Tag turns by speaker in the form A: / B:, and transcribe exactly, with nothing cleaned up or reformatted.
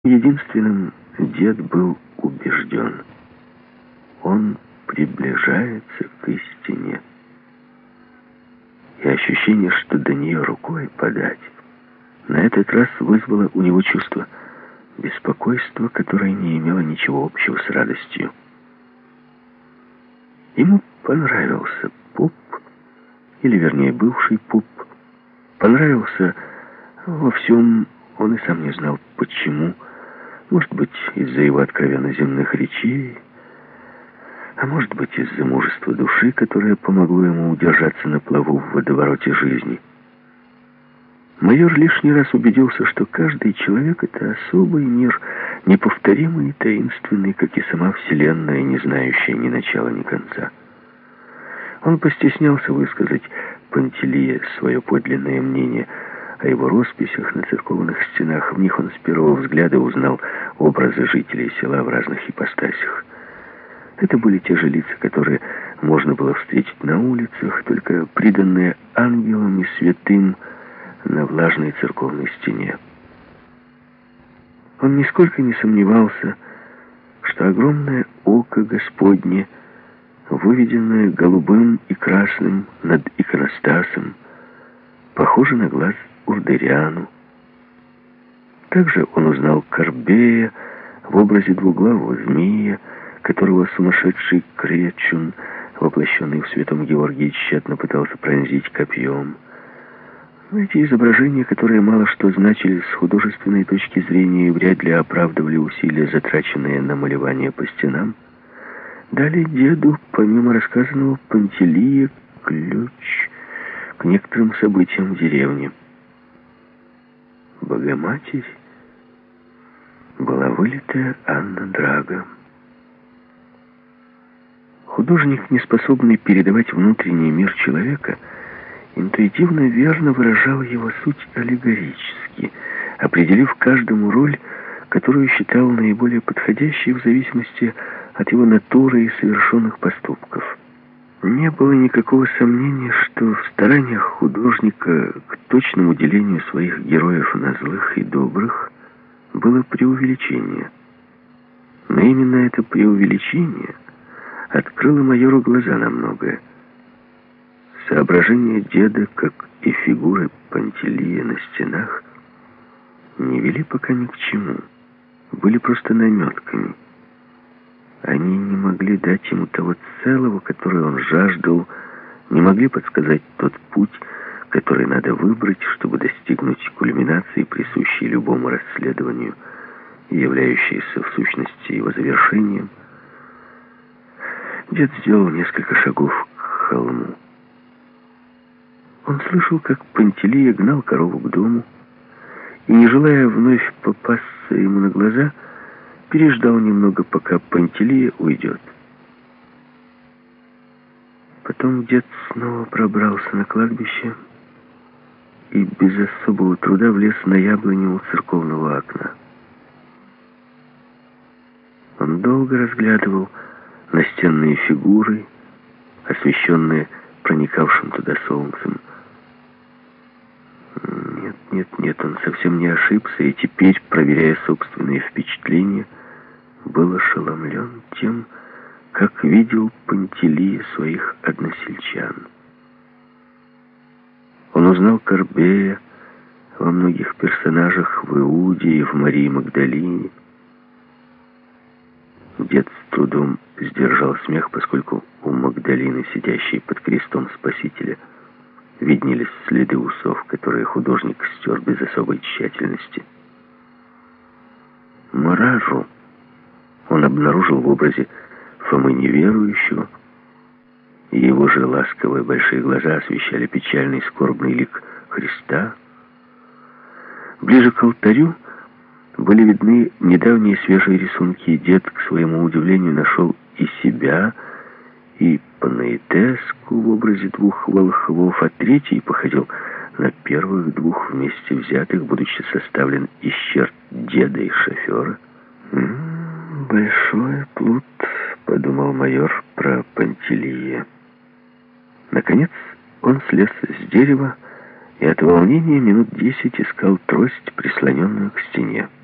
A: Единственным дед был убежден. Он приближается к истине. И ощущение, что до нее рукой подать, на этот раз вызвало у него чувство беспокойства, которое не имело ничего общего с радостью. Ему понравился поп, или вернее бывший поп, понравился во всем, он и сам не знал почему. Может быть, из-за его откровенно земных речей, а может быть, из-за мужества души, которое помогло ему удержаться на плаву в водовороте жизни. Майор лишний раз убедился, что каждый человек — это особый мир, неповторимый и таинственный, как и сама Вселенная, не знающая ни начала, ни конца. Он постеснялся высказать Пантелее свое подлинное мнение о его росписях на церковных стенах. В них он с первого взгляда узнал образы жителей села в разных ипостасях. Это были те же лица, которые можно было встретить на улицах, только приданные ангелам и святым на влажной церковной стене. Он нисколько не сомневался, что огромное око Господне, выведенное голубым и красным над иконостасом, похоже на глаз Урдериану. Также он узнал Корбея в образе двуглавого змея, которого сумасшедший Кречун, воплощенный в святом Георгии, тщетно пытался пронзить копьем. Эти изображения, которые мало что значили с художественной точки зрения и вряд ли оправдывали усилия, затраченные на малевание по стенам, дали деду, помимо рассказанного Пантелее, ключ к некоторым событиям в деревне. Богоматерь была вылитая Анна Драга. Художник, не способный передавать внутренний мир человека, интуитивно верно выражал его суть аллегорически, определив каждому роль, которую считал наиболее подходящей в зависимости от его натуры и совершенных поступков. Не было никакого сомнения, что в стараниях художника к точному делению своих героев на злых и добрых было преувеличение. Но именно это преувеличение открыло майору глаза на многое. Соображения деда, как и фигуры Пантелея на стенах, не вели пока ни к чему, были просто наметками. Они не могли дать ему того целого, который он жаждал, не могли подсказать тот путь, который надо выбрать, чтобы достигнуть кульминации, присущей любому расследованию, и являющейся в сущности его завершением. Дед сделал несколько шагов к холму. Он слышал, как Пантелея гнал корову к дому, и, не желая вновь попасться ему на глаза, переждал немного, пока Пантелея уйдет. Потом дед снова пробрался на кладбище и без особого труда влез на яблоню у церковного окна. Он долго разглядывал настенные фигуры, освещенные проникавшим туда солнцем. Нет, нет, нет, он совсем не ошибся, и теперь, проверяя собственные впечатления, был ошеломлен тем, как видел Пантелея своих односельчан. Он узнал Корбея во многих персонажах в Иуде и в Марии Магдалине. Дед с трудом сдержал смех, поскольку у Магдалины, сидящей под крестом Спасителя, виднелись следы усов, которые художник стер без особой тщательности. Маражу он обнаружил в образе Фомы неверующего, и его же ласковые большие глаза освещали печальный скорбный лик Христа. Ближе к алтарю были видны недавние свежие рисунки, и дед, к своему удивлению, нашел и себя, и Панаитеску в образе двух волхвов, а третий походил на первых двух вместе взятых, будучи составлен из черт деда и шофера. «М-м, большой плут», — подумал майор про Пантелея. Наконец он слез с дерева и от волнения минут десять искал трость, прислоненную к стене.